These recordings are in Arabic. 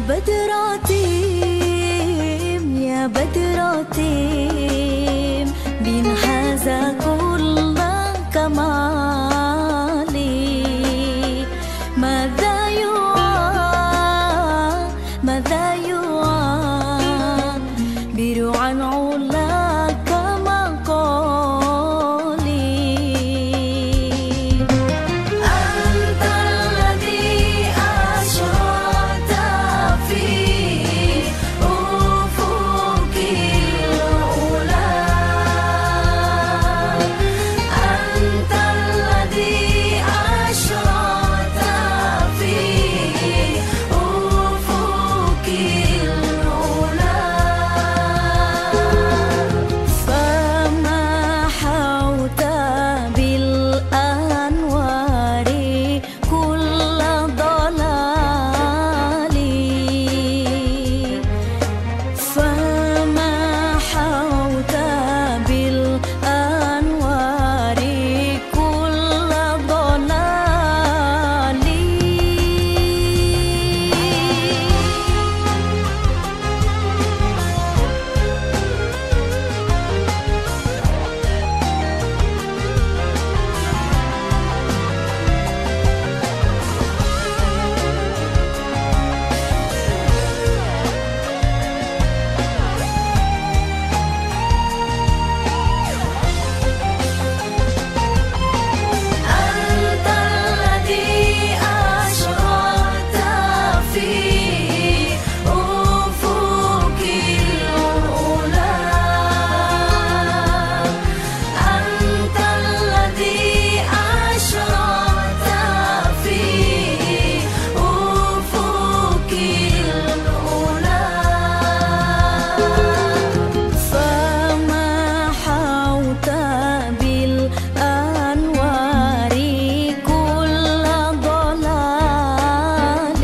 بدراتيم يا بدراتيم بنهذا كل كمالي ماذا يعبر عن علاك مقالي أنت الذي أشرقت في أفق العلا أنت الذي أشرقت في أفق العلا فما حوت بالأنوار كل ضلال فما حوت بالأنوار كل ضلال أنت الذي أشرقت في أفق العلا أنت الذي أشرقت في أفق العلا فما حوت بالأنوار كل ضلال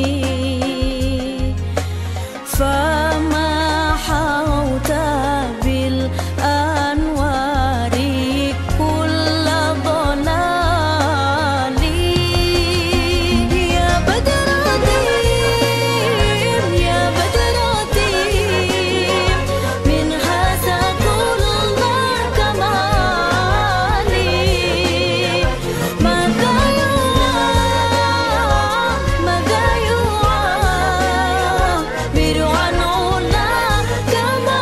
فما حوت بالأنوار كل ضلال يا بدراتيم يا بدراتيم من هذا كل كمالي ماذا يعبر عن علاك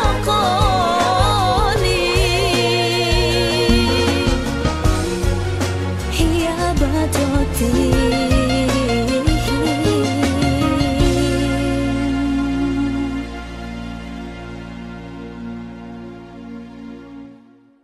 مقالي يا بدراتيم